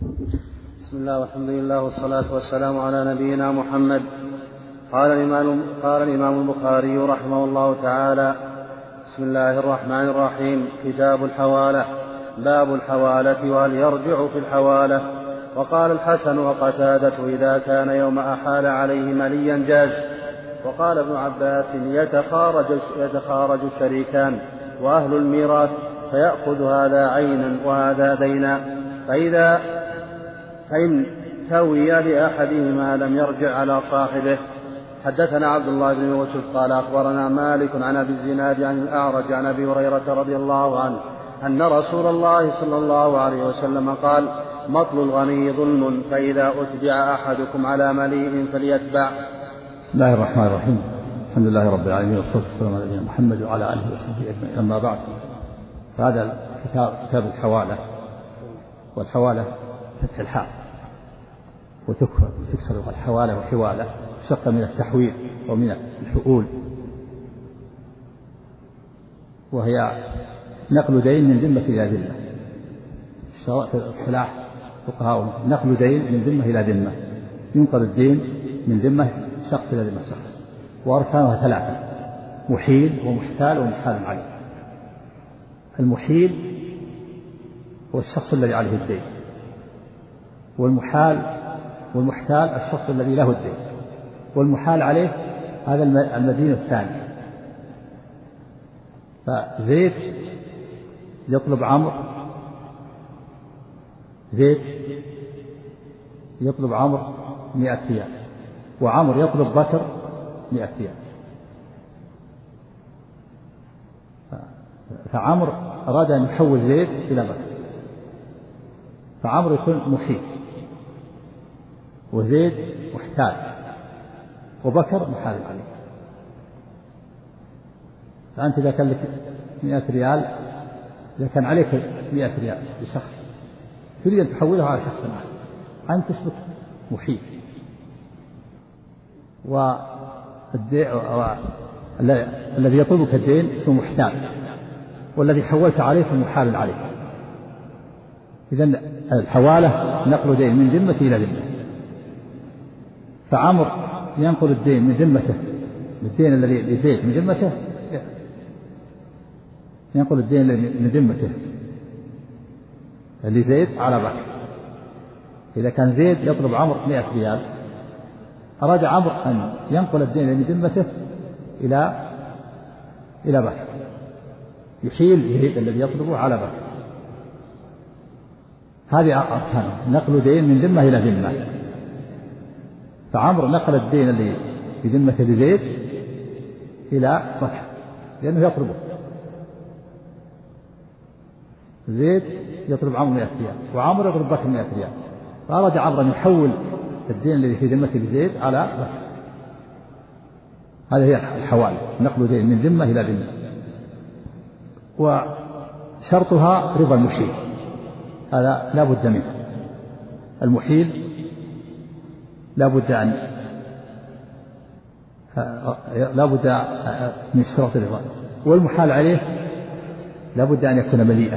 بسم الله والحمد لله والصلاة والسلام على نبينا محمد. قال الإمام البخاري رحمه الله تعالى: بسم الله الرحمن الرحيم. كتاب الحوالة. باب الحوالة وهل يرجع في الحوالة. وقال الحسن وقتادة: إذا كان يوم أحال عليه مليا جاز. وقال ابن عباس: يتخارج الشريكان وأهل الميراث فيأخذ هذا عينا وهذا دينا، فإن توي لأحدهما لم يرجع على صاحبه. حدثنا عبد الله بن يوسف قال أخبرنا مالك عن أبي الزناد عن الأعرج عن أبي هريرة رضي الله عنه أن رسول الله صلى الله عليه وسلم قال: مطل الغني ظلم، فإذا أتبع أحدكم على مليء فليتبع. بسم الله الرحمن الرحيم. الحمد لله رب العالمين، والصلاة والسلام على نبينا محمد وعلى آله وصحبه أجمعين. أما بعد، فهذا كتاب الحوالة. والحوالة فتح الحاء وتكسر الحوالة وحوالة، تشتق من التحويل ومن الحؤول، وهي نقل دين من ذمة إلى ذمة. في الاصطلاح فقهاء نقل دين من ذمة إلى ذمة، ينقل الدين من ذمة شخص إلى ذمة شخص. وأركانها ثلاثة: محيل ومحتال ومحال عليه. المحيل هو الشخص الذي عليه الدين، والمحتال الشخص الذي له الدين، والمحال عليه هذا المدين الثاني. فزيد يطلب عمرو، زيد يطلب عمرو 100 ريال، وعمرو يطلب بكر 100 ريال. فعمرو أراد أن يحول زيد إلى بكر، فعمرو يكون محيل، وزيد محتال، وبكر محال عليه. فأنت إذا كان لك 100 ريال، إذا كان عليك 100 ريال لشخص تريد أن تحولها على شخص آخر، أنت تثبت محيل، الذي يطلبك الدين اسمه محتال، والذي حولت عليه اسمه محال عليه. إذن الحوالة نقل دين من ذمة إلى ذمة. فعمر ينقل الدين من ذمته، الدين الذي لزيد من ذمته، ينقل الدين من ذمته لزيد على بكر. إذا كان زيد يطلب عمر 100 ريال، أراد عمر أن ينقل الدين من ذمته إلى بكر، يحيل زيد الذي يطلبه على بكر. هذه أركانه: نقل دين من ذمة إلى ذمة. فعمر نقل الدين الذي بذمته لزيد إلى بكر لأنه يطلبه. زيد يطلب عمرو 100 ريال، وعمر يطلب بكر 100 ريال، فأراد عمرو أن يحول الدين الذي في ذمته لزيد على بكر. هذه هي الحوالة، نقل دين من ذمة إلى ذمة. وشرطها رضا المحيل، هذا لا بد منه. المحيل لا بد من اشتراط الرضا، والمحال عليه لا بد أن يكون مليئا.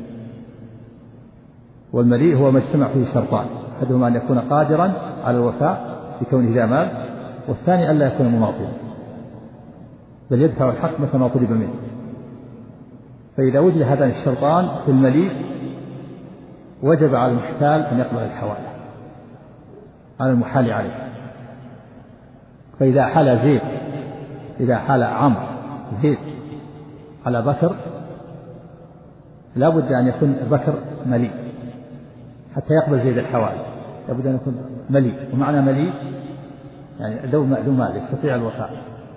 والمليء هو ما اجتمع فيه شرطان: أحدهما أن يكون قادرا على الوفاء بكونه ذا مال، والثاني ألا يكون مماطلا بل يدفع الحق متى ما طلب منه. فإذا وجد هذان الشرطان في المليء وجب على المحتال أن يقبل الحوالة على المحال عليه. فإذا حال عمرو زيد على بكر، لا بد أن يكون بكر مليء حتى يقبل زيد الحوالة، لا بد أن يكون مليء. ومعنى مليء يعني ذو مال يستطيع الوفاء،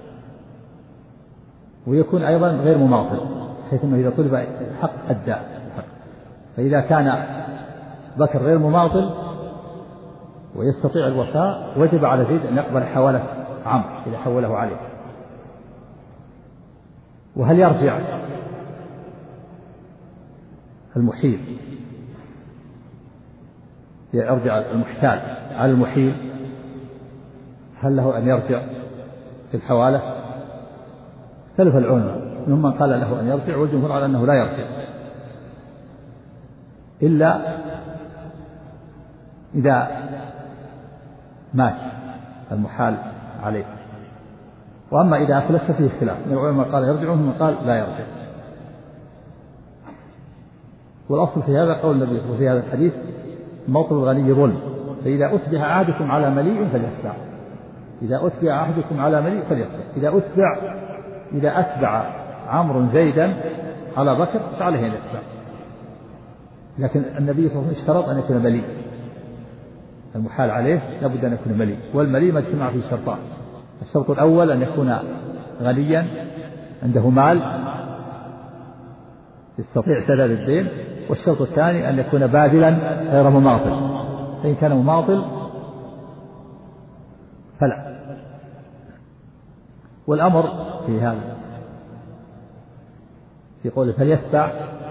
ويكون أيضا غير مماطل، حيث أنه إذا طلب الحق أدى الحق. فإذا كان بكر غير مماطل ويستطيع الوفاء، وجب على زيد أن يقبل حوالة عمرو إذا حوله عليه. وهل يرجع المحيل، يرجع المحتال على المحيل، هل له أن يرجع في الحوالة؟ اختلف العلماء، منهم من قال له أن يرجع، والجمهور على أنه لا يرجع، إلا إذا مات المحال عليه. وأما إذا أفلس فيه خلاف، من العلماء قال يرجع ومن قال لا يرجع. والأصل في هذا قول النبي صلى الله عليه وسلم في هذا الحديث: مطل الغني ظلم، فإذا أتبع أحدكم على مليء فليتبع. إذا أتبع أحدكم على مليء فليتبع. إذا أتبع عمرو زيدا على بكر فعليه أن يتبع. لكن النبي صلى الله عليه وسلم اشترط أن يكون مليء، المحال عليه لابد أن يكون مليء، والمليء ما اجتمع فيه شرطان: الشرط الأول أن يكون غنيا عنده مال يستطيع سداد الدين، والشرط الثاني أن يكون باذلا غير مماطل، فإن كان مماطل فلا. والأمر في هذا في قوله فليتبع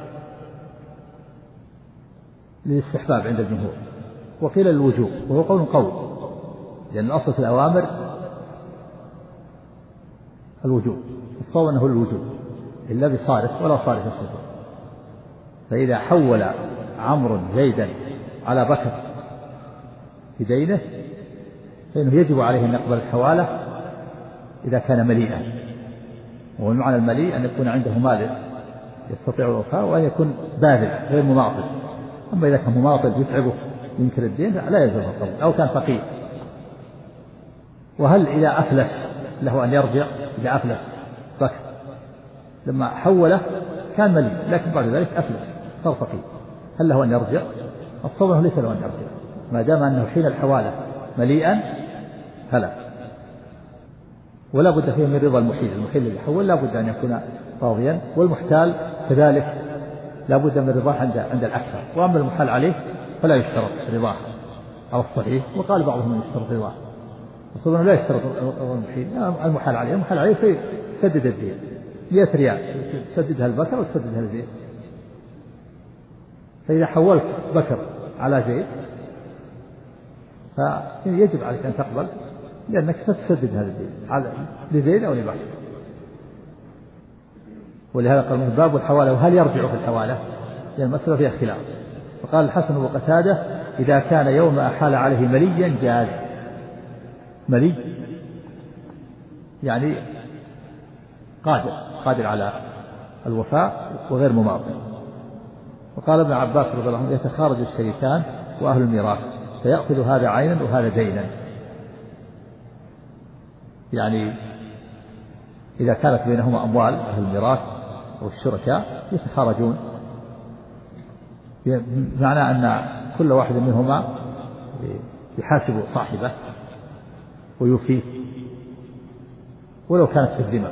للاستحباب عند الجمهور، وقيل للوجوب، وهو قول قوي، لأن الأصل في الأوامر الوجوب، الصواب أنه الوجوب إلا بصارف ولا صارف الصدور. فإذا حول عمرو زيدا على بكر في دينه فإنه يجب عليه أن يقبل الحوالة إذا كان مليئا، ومعنى المليء أن يكون عنده مال يستطيع الوفاء، وأن يكون باذل غير مماطل. أما إذا كان مماطل يتعبه ينكر الدين لا يلزم القبول، أو كان فقير. وهل إذا أفلس له أن يرجع؟ إذا أفلس بكر لما حوله كان مليء، لكن بعد ذلك أفلس صار فقير، هل له أن يرجع؟ الصواب ليس له أن يرجع، ما دام أنه حين الحوالة مليئا فلا. ولا بد فيه من رضا المحيل، المحيل اللي يحول لا بد أن يكون راضيا، والمحتال كذلك لا بد من رضاه عند الأكثر. وأما المحال عليه فلا يشترط رضاه على الصحيح، وقال بعضهم يشترط رضاه، وصلنا لا يشترط المحيل. المحال عليه سدد الدين 100 ريال تسددها البكر وتسددها الزيت. فإذا حولت بكر على زيت فيجب عليك أن تقبل، لأنك ستسدد هذا الدين لزيد أو لبكر. ولهذا قال من باب الحوالة وهل يرجع في الحوالة، لأن المسألة فيها خلاف. وقال الحسن وقتادة: إذا كان يوم أحال عليه مليا جاز. ملي يعني قادر على الوفاء وغير مماطل. وقال ابن عباس رضي الله عنه: يتخارج الشريكان وأهل الميراث فيأخذ هذا عينا وهذا دينا. يعني إذا كانت بينهما أموال أهل الميراث أو الشركاء يتخارجون، بمعنى أن كل واحد منهما يحاسب صاحبه ويوفيه، ولو كانت في الذمة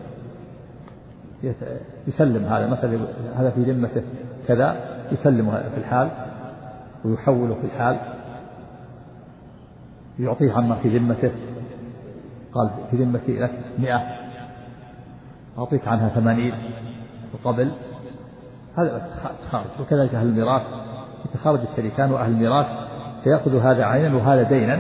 يسلم هذا، مثلا هذا في ذمته كذا يسلمه في الحال ويحوله في الحال، يعطيه عما في ذمته. قال في ذمتي لك 100 أعطيك عنها 80 وقبل، هذا تخارج. وكذلك أهل الميراث يتخارج الشريكان وأهل الميراث فيأخذ هذا عينا وهذا دينا،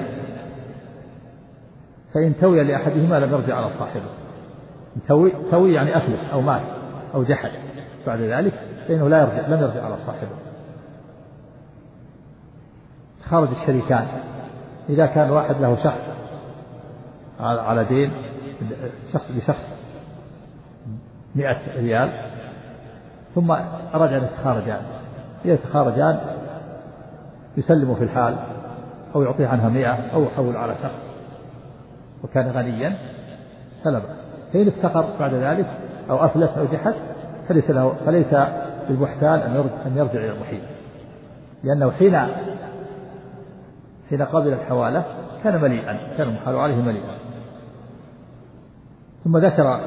فإن توي لأحدهما لم يرجع على صاحبه. توي يعني أفلس أو مات أو جحد بعد ذلك فإنه لم يرجع على صاحبه. تخارج الشريكان إذا كان واحد له شخص على دين لشخص 100 ريال ثم أراد أن يتخارجان يسلم في الحال أو يعطيه عنها 100 أو يحول على شخص وكان غنيا فلا بأس. فإن استقر بعد ذلك أو أفلس أو جحد فليس للمحتال أن يرجع إلى المحيل، لأنه حين قبل الحوالة كان مليئا، كان المحال عليه مليئا. ثم ذكر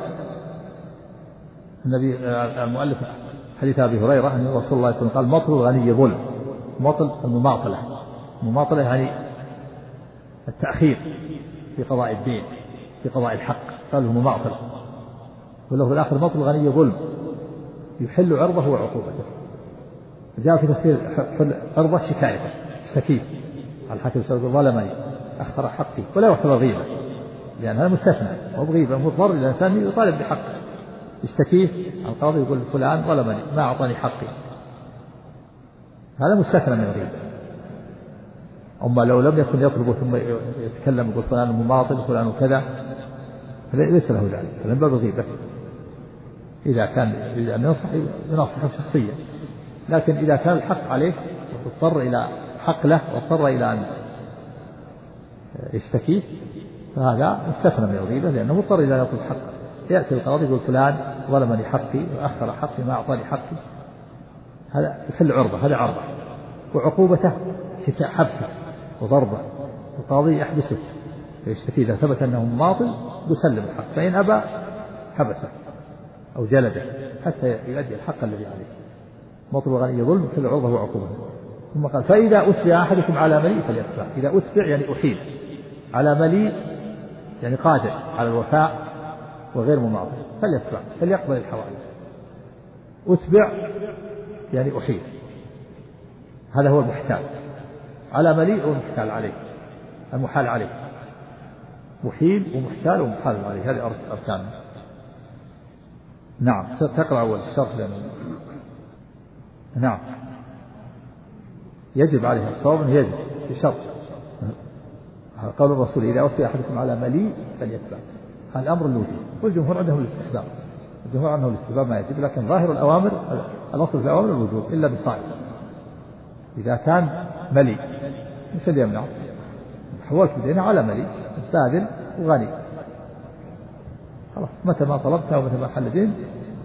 النبي المؤلف حديث أبي هريرة أن رسول الله صلى الله عليه وسلم قال: مطل الغني ظلم. مطل المماطلة يعني التأخير في قضاء الدين، في قضاء الحق، قال له مماطلة. وله الآخر: مطل الغني ظلم يحل عرضه وعقوبته. جاء في تفسير عرضه شكايته، اشتكيه على الحاكم ظلمني أخطر حقي، ولا يعتبر غيبة لأن هذا مستثنى، هو غيبة مضطر الإنسان يطالب بحقه، يشتكيه القاضي يقول فلان ظلمني ما أعطاني حقي، هذا مستثنى من الغيبة. أما لو لم يكن يطلب ثم يتكلم يقول فلان مماطل فلان كذا ليس له ذلك، فمن باب الغيبة. إذا كان يريد أن ينصحه شخصيا، لكن إذا كان الحق عليه واضطر إلى حق له واضطر إلى أن يشتكيه فهذا مستثنى من الغيبة، لأنه مضطر إلى أن يطلب حقه. يأتي القاضي يقول فلان ظلمني حقي وأخر حقي ما أعطاني حقي، هذا يحل عرضة، هذا عرضة، وعقوبته حبسه وضربه، القاضي يحبسه فيشتكي. إذا ثبت أنه مماطل يسلم الحق، فإن أبى حبسه أو جلده حتى يؤدي الحق الذي عليه. مطلب غني ظلم كل عرضه وعقوبته. ثم قال فإذا أتبع أحدكم على مليء فليتبع. إذا أتبع يعني أحيل، على مليء يعني قادر على الوفاء وغير مماطل فليتبع، فليقبل الحوالي. أتبع يعني أحيل، هذا هو المحتال. على مليء ومحتال عليه، المحال عليه، محيل ومحتال ومحال عليه، هذه أركان. نعم تقرأ أول الشرح نعم يجب عليه الصوم، يجب بشرط قول الرسول إذا أوفي أحدكم على مليء فليتبع، هذا الأمر الوجوب، والجمهور عندهم الاستحباب، الجمهور عنه الاستحباب ما يجب، لكن ظاهر الأوامر الأصل في الأوامر الوجوب إلا بصائم. إذا كان مليء مثل يمنع حولت بدينه على مليء باذل وغني خلاص، متى ما طلبته ومتى ما حل دين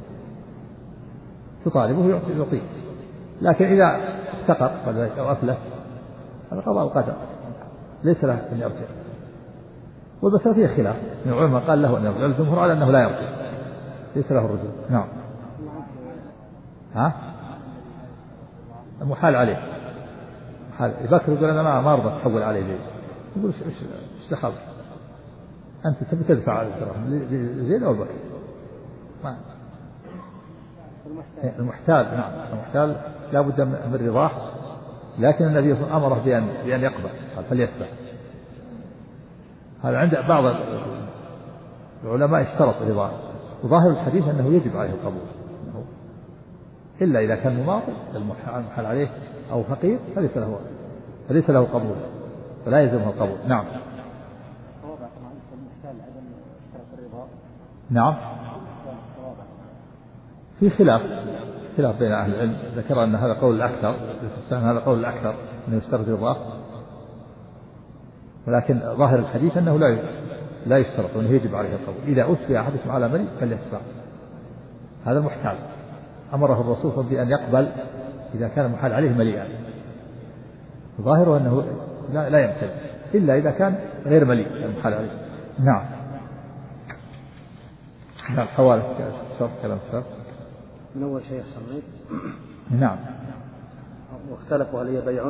تطالبه يعطيك. لكن إذا استقر أو أفلس هذا قضاء وقدر ليس له أن يرجع. والمسألة فيها خلاف من العلماء قال له أن يرجع، الجمهور على أنه لا يرجع، ليس له الرجوع. نعم المحال عليه، بكر يقول أنا ما أرضى تحول عليه زيد، يقول إيش دخل أنت تبي تدفع على الدرهم زيد أو بكر؟ المحتال نعم المحتال لا بد من رضاه، لكن النبي صلى الله عليه وسلم أمره بأن يقبل، قال فليتبع. هذا عند بعض العلماء اشترط رضاه، وظاهر الحديث أنه يجب عليه القبول، إلا إذا كان مماطل المحال عليه أو فقير فليس له قبول فلا يلزمه القبول. نعم نعم في خلاف بين أهل العلم، ذكر أن هذا قول الأكثر، هذا قول الأكثر أنه يشترط رضاه، ولكن ظاهر الحديث أنه لا يشترط وأنه يجب عليه القبول. إذا أتبع أحدكم على مليء فليتبع، هذا المحتال أمره الرسول صلى الله عليه وسلم بأن يقبل إذا كان المحال عليه مليئا، ظاهره أنه لا يمتنع إلا إذا كان غير مليء المحال عليه. نعم حوالي شرط كلام الشرط من أول شيء صنيت. نعم واختلفوا هل هي بيع.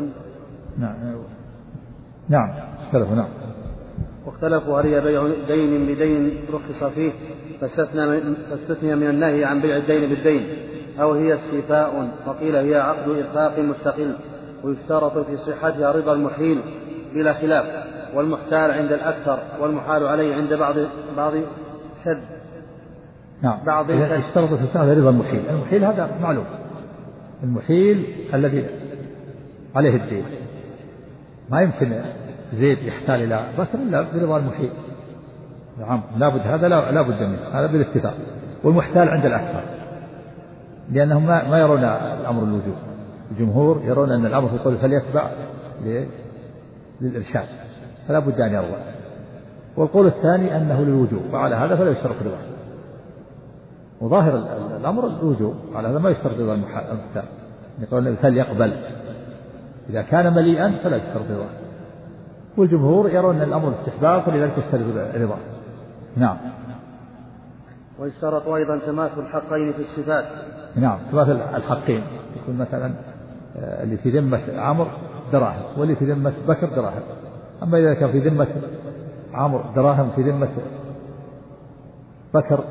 نعم اختلفوا. نعم واختلفوا هل هي بيع دين بدين رخص فيه فاستثني من النهي عن بيع الدين بالدين، أو هي استيفاء، وقيل هي عقد إرفاق مستقل ويشترط في صحتها رضا المحيل بلا خلاف، والمحتال عند الأكثر والمحال عليه عند بعض شد. نعم يشترط في صحتها رضا المحيل. المحيل هذا معلوم، المحيل الذي عليه الدين، ما يمكن زيد يحتال إلى بكر إلا برضا المحيل. نعم لابد هذا لا بد منه، هذا بالاتفاق. والمحتال عند الأكثر لأنهم ما يرون الأمر الوجوب، الجمهور يرون أن الأمر في القول فليتبع للإرشاد فلا بد أن يرضى، والقول الثاني أنه للوجوب، وعلى هذا فلا يشترط رضاه، وظاهر الأمر الوجوب، على هذا ما يشترط رضا المحتال، يقول فليقبل إذا كان مليئا فلا يشترط رضاه، والجمهور يرون أن الأمر الاستحباب فلذلك يشترط رضاه. نعم ويشترط أيضا تماثل الحقين في الصفات. نعم تماثل الحقين، يكون مثلا اللي في ذمة عمرو دراهم واللي في ذمة بكر دراهم، أما إذا كان في ذمة عمرو دراهم في ذمة بكر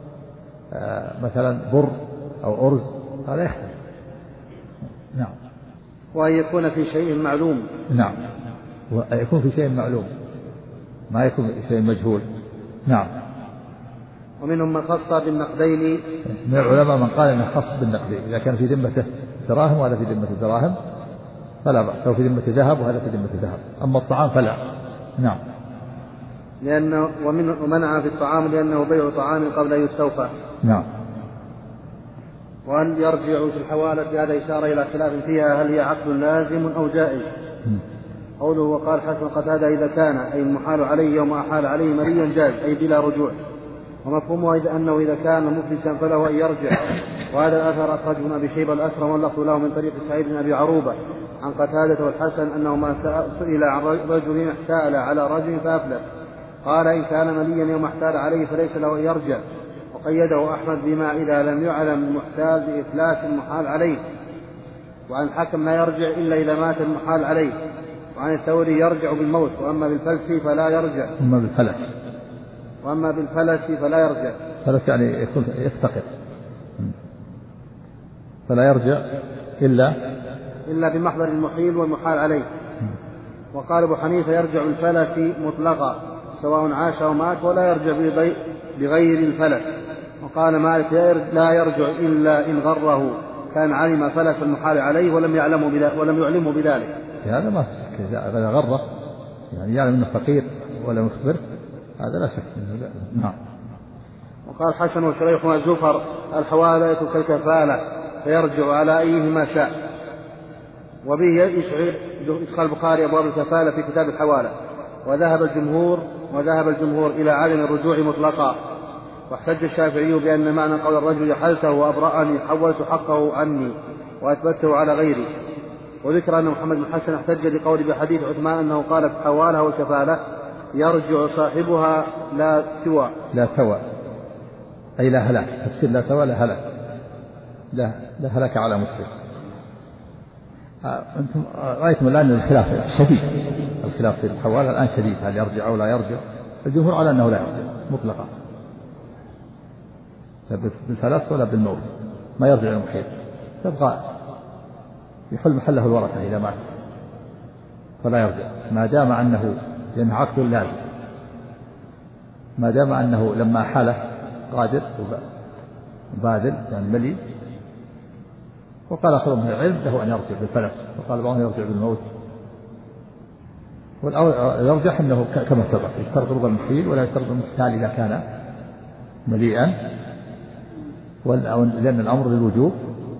مثلا بر أو أرز هذا يختلف. نعم وأن يكون في شيء معلوم. نعم ويكون في شيء معلوم ما يكون في شيء مجهول. نعم ومنهم من خص بالنقدين، من العلماء من قال انه خص بالنقدين، اذا كان في ذمته دراهم وهذا في ذمته دراهم فلا بأس، في ذمة ذهب وهذا في ذمة ذهب. أما الطعام فلا. نعم. لأنه ومنع في الطعام لأنه بيع طعام قبل أن يستوفى. نعم. وأن يرجع في الحوالة هذا إشارة إلى خلاف فيها هل هي عقد لازم أو جائز. قوله وقال حسن قتادة إذا كان أي المحال عليه يوم أحال عليه مليا جاز أي بلا رجوع، ومفهومه أنه إذا كان مفلسا فله أن يرجع. وهذا الأثر أخرجه ابن أبي شيبة الأكرم واللفظ له من طريق سعيد بن أبي عروبة عن قتادة والحسن أنه ما سئل عن رجل احتال على رجل فأفلس قال إن كان مليا يوم احتال عليه فليس له أن يرجع. وقيده أحمد بما إذا لم يعلم المحتال بإفلاس المحال عليه. وعن الحكم لا يرجع إلا إذا مات المحال عليه. وعن الثوري يرجع بالموت وأما بالفلس فلا يرجع. وأما بالفلس فلا يرجع. فلس يعني يكون يفتقر، فلا يرجع إلا بمحضر المحيل والمحال عليه. وقال أبو حنيفة يرجع الفلس مطلقا سواء عاش أو مات ولا يرجع بغير الفلس. وقال مالك لا يرجع إلا إن غره كان علم فلس المحال عليه ولم يعلمه بذلك. هذا ما شك إذا غره يعني يعلم أنه فقير ولا مخبر هذا لا شك منه. نعم. وقال حسن وشريح زفر الحوالة كالكفالة فيرجع على أيهما شاء. وبه يشعر إدخال البخاري أبواب الكفالة في كتاب الحوالة. وذهب الجمهور إلى عدم الرجوع مطلقا. واحتج الشافعي بأن معنى قول الرجل حلته وأبرأني حولت حقه عني وأثبته على غيري. وذكر أن محمد بن حسن احتج لقول بحديث عثمان أنه قال في الحوالة والكفالة يرجع صاحبها لا توى أي لا هلاك. تفسير لا توى لا هلاك، لا هلاك على مسلم. أنتم رأيتم الآن الخلاف شديد، الخلاف في الحوالة الآن شديد، هل يرجع أو لا يرجع؟ الجمهور على أنه لا يرجع مطلقا، لا بالفلس ولا بالموت، ما يرجع المحيط، تبقى يحل محله الورثة إذا مات فلا يرجع ما دام أنه لأنه عقد لازم، ما دام أنه لما حاله قادر وباذل يعني ملي. وقال آخر من العلم له أن يرجع بالفلس، وقال بعضهم يرجع بالموت. واليرجح أنه كما سبق يشترط رضا المحيل ولا يشترط المحتال إذا كان مليئا، لأن الأمر للوجوب.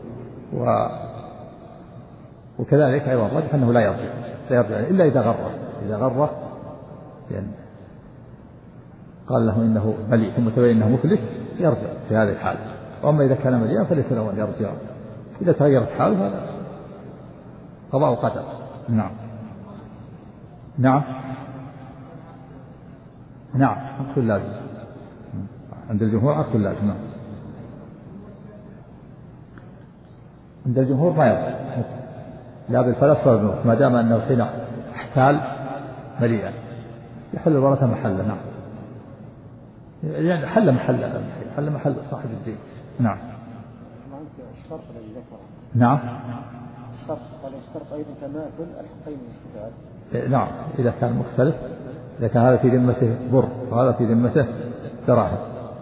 وكذلك أيضا الرجح أنه لا يرجع إلا إذا غره يعني قال له إنه مليء ثم تبين أنه مفلس يرجع في هذه الحال. وأما إذا كان مليئا فليس له أن يرجع، إذا تغيرت حاله هذا قضاء وقدر. نعم عقد لازم عند الجمهور، عقد لازم. عند الجمهور ما يرجع لا بالفلس ولا بالموت ما دام أنه حين احتال مليئا يحل الورثة محله. نعم يعني حل محل صاحب الدين. نعم. الشرط الذي ذكره. نعم. الشرط قال يشترط أيضا تماثل الحقين الاستفاد. نعم إذا كان مختلف، إذا كان هذا في ذمته بر وهذا في ذمته دراهم،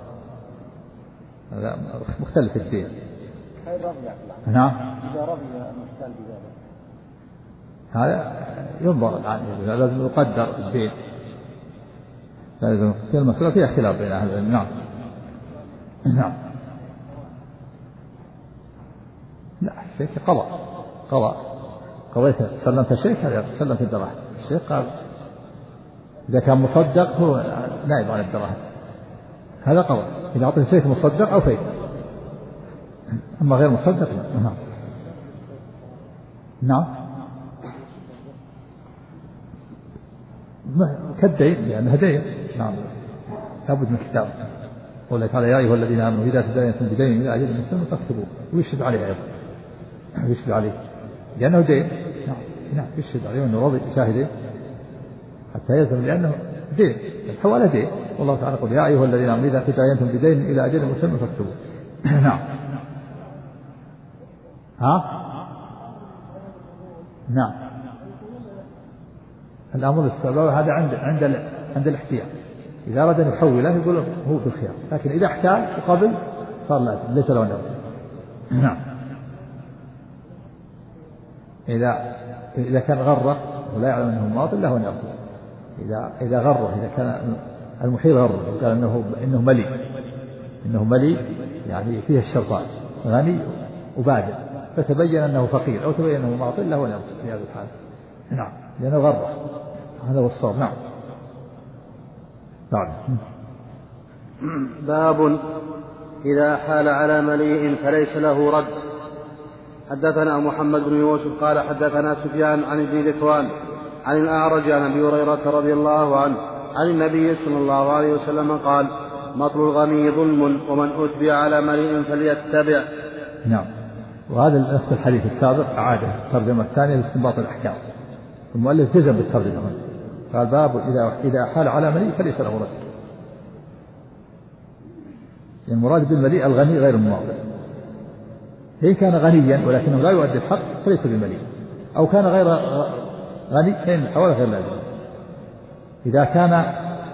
هذا مختلف الدين. نعم. إذا رضي المحتال بذلك هذا ينظر الآن، لازم يقدر الدين، لازم في المسألة فيها خلاف بين أهل العلم. نعم. لا الشيك قضاء قضيت سلمت شيك هذا سلمت الدراهم. الشيخ قال إذا كان مصدق هو نائب عن الدراهم، هذا قضاء إذا أعطي شيك مصدق أو فيك، أما غير مصدق لا. نعم كالدين لأنها دين. نعم لابد من كتاب. قال تعالى يا أيها الذين آمنوا إذا تداينتم بدين إلى أجل مسمى فاكتبوه، ويشهد عليه أيضا، يشهد عليه لأنه دين. نعم يشهد عليه أنه رضي شاهدين حتى يلزم لأنه دين. الحوالة دين، والله تعالى يقول يا أيها الذين آمنوا إذا تداينتم بدين إلى أجل مسمى فاكتبوه. نعم. نعم الأمر الاستحباب هذا عند الاحتيال، إذا أراد أن يحوله يقول هو بالخيار، لكن إذا احتال وقبل صار لازم ليس له أن يرجع. نعم إذا إذا كان غره ولا يعلم أنه ماض له أن يرجع. إذا غره، إذا كان المحيل غره وقال إنه ملي يعني فيه الشرطان غني وبادئ، فتبين أنه فقير أو تبين أنه معطل له أن يرجع في هذا الحال. نعم، لأنه غره. هذا هو الصواب. نعم. باب إذا حال على مليء فليس له رد. حدثنا محمد بن يوسف قال حدثنا سفيان عن ابن ذكوان عن الأعرج عن أبي هريرة رضي الله عنه عن النبي صلى الله عليه وسلم قال: مطل الغني ظلم ومن أتبع على مليء فليتبع. نعم. وهذا نفس الحديث السابق أعاده الترجمة الثانية لاستنباط الأحكام. المؤلف جزم بالترجمة، قال: باب إذا حال على مليء فليس له رد. يعني المراد بالمليء الغني غير المماطل. إن كان غنيا ولكنه لا يؤدي الحق فليس بمليء، أو كان غير غني فإن الحوالة غير لازم. إذا كان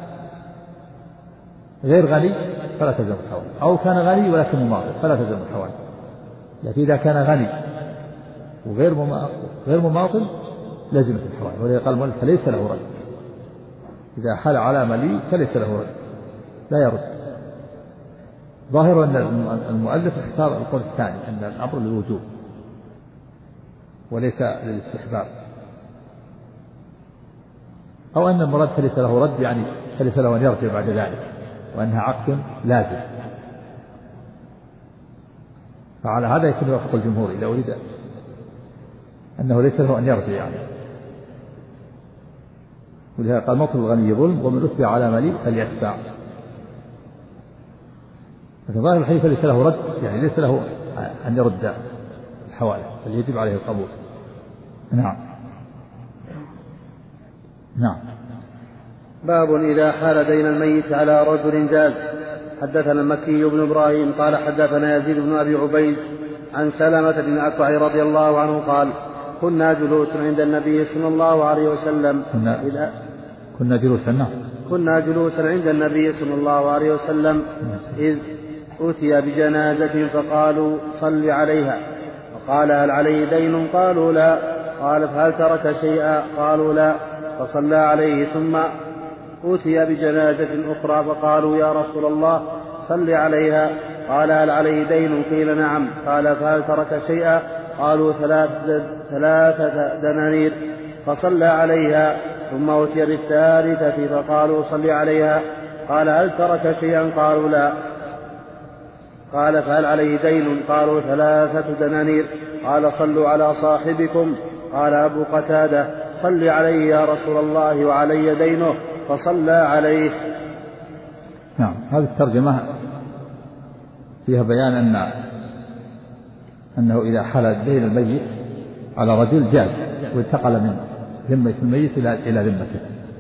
غير غني فلا تلزم الحوالة، أو كان غني ولكن مماطل فلا تلزم الحوالة. لكن إذا كان غني وغير مماطل لازمت الحوالة. ولذلك قال المؤلف: فليس له رد. إذا حال على مليء فليس له رد، لا يرد. ظاهر أن المؤلف اختار القول الثاني، أن الأمر للوجوب وليس للاستحباب، أو أن المراد فليس له رد يعني فليس له أن يرجع بعد ذلك، وأنها عقد لازم. فعلى هذا يكون يوافق الجمهور إذا أريد أنه ليس له أن يرجع يعني. ولهذا قال: مطل الغني ظلم ومن أتبع على مليء فليتبع. لكن ظاهر الحديث ليس له رد، يعني ليس له أن يرد الحوالة، بل يجب عليه القبول. نعم. باب إذا حال دين الميت على رجل جاز. حدثنا المكي بن إبراهيم قال حدثنا يزيد بن أبي عبيد عن سلمة بن الأكوع رضي الله عنه قال: كنا جلوس عند النبي صلى الله عليه وسلم كنا جلوسا عند النبي صلى الله عليه وسلم إذ أتي بجنازة فقالوا: صل عليها. فقال: هل عليه دين؟ قالوا: لا. قال: فهل ترك شيئا؟ قالوا: لا. فصلى عليه. ثم أتي بجنازة أخرى فقالوا: يا رسول الله صل عليها. قال: هل عليه دين؟ قيل: نعم. قال: فهل ترك شيئا؟ قالوا: 3 دنانير. فصلى عليها. ثم أتي بالثالثة فقالوا: صل عليها. قال: هل ترك شيئا؟ قالوا: لا. قال: فهل عليه دين؟ قالوا: 3 دنانير. قال: صلوا على صاحبكم. قال أبو قتادة: صل عليه يا رسول الله وعلي دينه. فصلى عليه. نعم. هذه الترجمة فيها بيان أنه إذا حال دين الميت على رجل جاز، وانتقل من ذمة الميت إلى ذمته.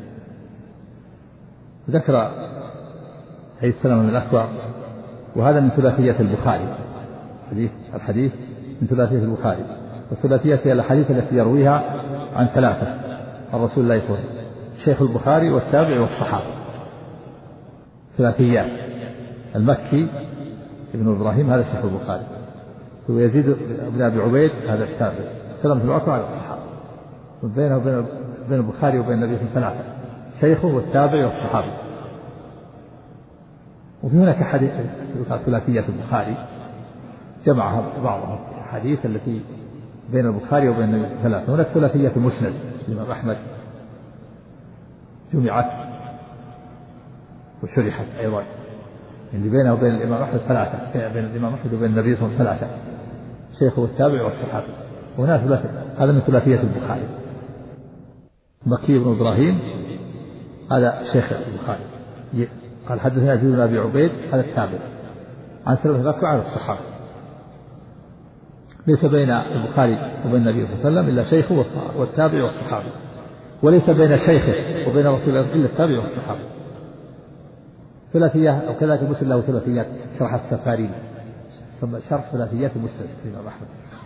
ذكر حديث سلمة بن الأكوع، وهذا من ثلاثية البخاري. الحديث من ثلاثية البخاري، والثلاثية هي الحديث التي يرويها عن 3 عن رسول الله صلى الله عليه وسلم: شيخ البخاري والتابع والصحابي. ثلاثيات: المكي ابن إبراهيم هذا شيخ البخاري، ويزيد بن أبي عبيد هذا التابع، سلمة بن الأكوع على الصحابة. وبينه وبين البخاري وبين النبي صلى الله عليه وسلم 3: شيخه والتابع والصحابي. وفي هناك حديث ثلاثية البخاري جمعها بعضها الحديث التي بين البخاري وبين النبي 3. هناك ثلاثية مسند الإمام أحمد جمعت وشرحت أيضا، اللي بينه وبين الإمام أحمد 3، بين الإمام أحمد وبين النبي صلى الله عليه وسلم 3: شيخه والتابع والصحابي. وهنا هذا من ثلاثية البخاري. مكي بن إبراهيم هذا شيخ البخاري، قال حدثنا يزيد بن أبي عبيد هذا التابع، عن سلمة بن الأكوع على الصحابة. ليس بين البخاري وبين النبي صلى الله عليه وسلم إلا شيخه والتابع والصحابي، وليس بين شيخه وبين رسول الله إلا التابع والصحابي. ثلاثية. أو كذلك مسلم له ثلاثيات شرح السفارين، ثم شرح ثلاثيات مسلم في الإمام أحمد.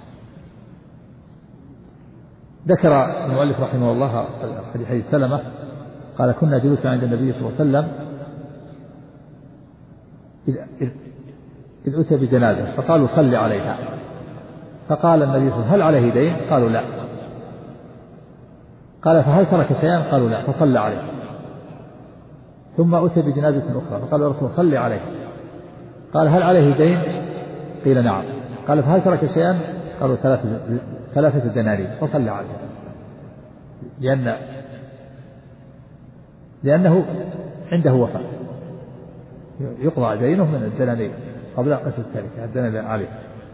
ذكر المؤلف رحمه الله حديث سلمة قال: كنا جلوسا عند النبي صلى الله عليه وسلم إذ أتي بجنازة فقالوا: صل عليها. فقال النبي صلى الله عليه وسلم: هل عليه دين؟ قالوا: لا. قال فهل ترك شيئا؟ قالوا لا، فصلى عليه. ثم أتي بجنازة أخرى فقال يا رسول الله صلي عليه. قال هل عليه دين؟ قيل نعم. قال فهل ترك شيئا؟ قالوا 3 دنانير، فصلى عليه، لأنه عنده وفاء يقضى دينه من الدنانير قبل قسم التركة الدنانير عليه.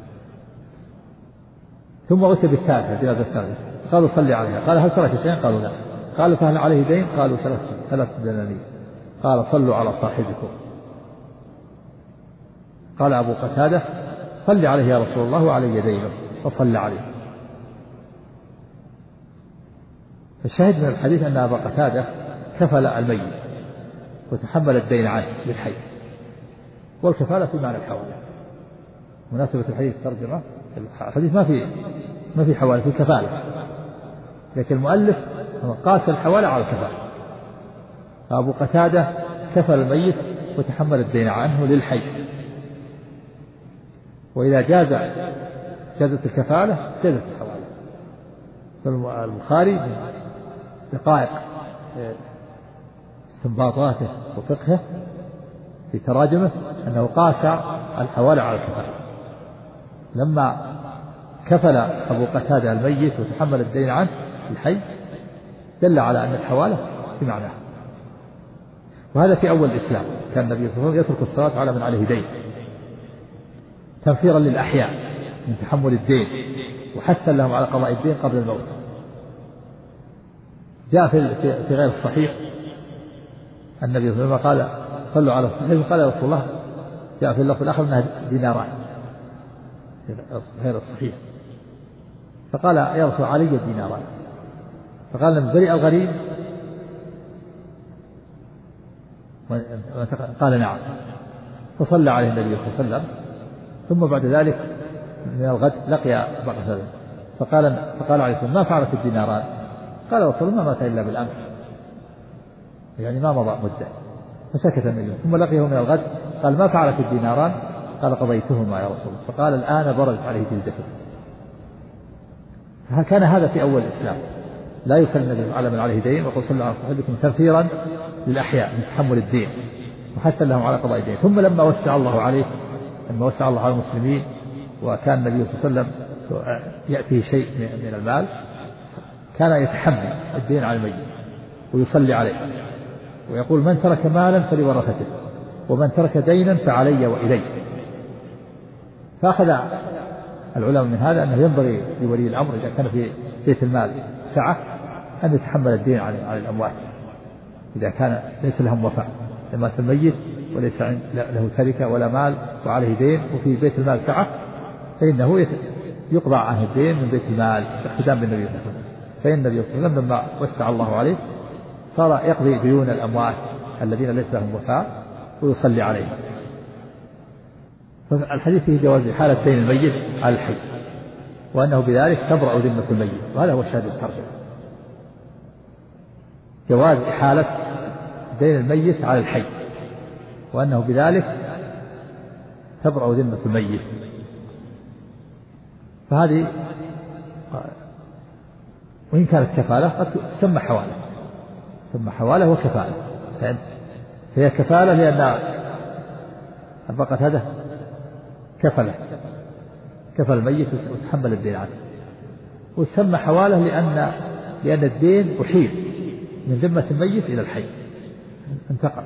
ثم أتي بالثالثة الجنازة الثالثة قالوا صلي عليها. قال هل ترك شيئا؟ قالوا لا. قالوا فهل عليه دين؟ قالوا 3 دنانير. قال صلوا على صاحبكم. قال أبو قتادة صلي عليه يا رسول الله وعلي دينه، فصلى عليه. الشاهد من الحديث أن أبا قتادة كفل الميت وتحمل الدين عنه للحي، والكفالة في معنى الحوالة. مناسبة الحديث ترجمة الحديث ما في حوالة، في كفالة، لكن المؤلف قاس الحوالة على الكفالة. فأبو قتادة كفل الميت وتحمل الدين عنه للحي، وإذا جازت الكفالة جازت الحوالة. البخاري من دقائق استنباطاته وفقهه في تراجمه أنه قاس الحوالة على الكفالة. لما كفل أبو قتادة الميت وتحمل الدين عنه الحي دل على أن الحوالة في معناه. وهذا في أول الإسلام كان النبي صلى الله عليه وسلم يترك الصلاة على من عليه دين تنفيرا للأحياء من تحمل الدين وحثا لهم على قضاء الدين قبل الموت. جاء في غير الصحيح النبي صلى الله عليه وسلم قال صلوا على الصحيح، قال يا رسول الله، جاء في اللفظ الآخر أنها ديناران غير الصحيح، فقال يا رسول علي الديناران، فقال لم برئ الغريب؟ قال نعم. فصلى عليه النبي صلى الله عليه وسلم. ثم بعد ذلك من الغد لقي أبا قتادة فقال عليه السلام ما فعلت الديناران؟ قال رسول الله ما مات إلا بالأمس، يعني ما مضى مدة. فسكت النبي ثم لقيه من الغد قال ما فعلت الديناران؟ قال قضيتهما يا رسول الله. فقال الآن بردت عليه جلدته. فكان هذا في أول الإسلام، لا يصلي النبي على من عليه دين وقل صلوا على صاحبكم تنفيرا للأحياء من تحمل الدين وحثا لهم على قضاء الدين. ثم لما وسع الله عليه، لما وسع الله على المسلمين وكان النبي صلى الله عليه وسلم يأتيه شيء من المال كان يتحمل الدين على الميت ويصلي عليه ويقول من ترك مالا فلورثته ومن ترك دينا فعلي وإلي. فأخذ العلماء من هذا أنه ينبغي لولي الأمر إذا كان في بيت المال سعة أن يتحمل الدين على الأموات إذا كان ليس لهم وفاء، لما الميت وليس له تركة ولا مال وعليه دين وفي بيت المال سعة، فإنه يقضى عنه الدين من بيت المال اقتداء بالنبي صلى الله عليه وسلم. فإن النبي صلى الله عليه وسلم لما وسع الله عليه صار يقضي ديون الأموات الذين ليس لهم وفاء ويصلي عليهم. فالحديث فيه جواز إحالة دين الميت على الحي، وأنه بذلك تبرأ ذمة الميت، وهذا هو الشاهد الترجمة، جواز إحالة دين الميت على الحي وأنه بذلك تبرأ ذمة الميت. فهذه وإن كانت كفالة قد تسمى حوالة، تسمى حوالة وكفالة، فهي كفالة لأن أبا قتادة كفل الميت وتحمل الدين عنه، وتسمى حوالة لأن الدين أحيل من ذمة الميت إلى الحي انتقل.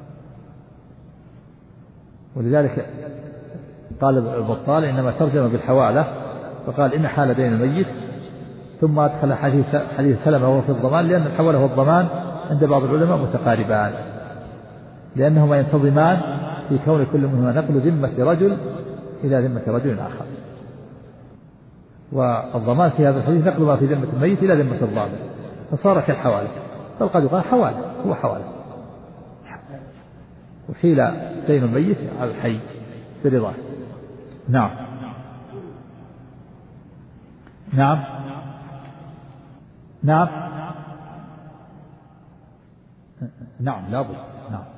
ولذلك قال البطال إنما ترجم بالحوالة فقال إن حال دين الميت، ثم أدخل حديث سلمة وهو في الضمان، لأن الحوالة والضمان عند بعض العلماء متقاربان لأنهما ينتظمان في كون كل منهما نقل ذمة رجل إلى ذمة رجل آخر، والضمان في هذا الحديث نقل ما في ذمة الميت إلى ذمة الضامن، فصار كالحوالة، بل قد يقال حوالة، هو حوالة، وحيل دين الميت على الحي برضاه. نعم نعم نعم نعم لا بد. نعم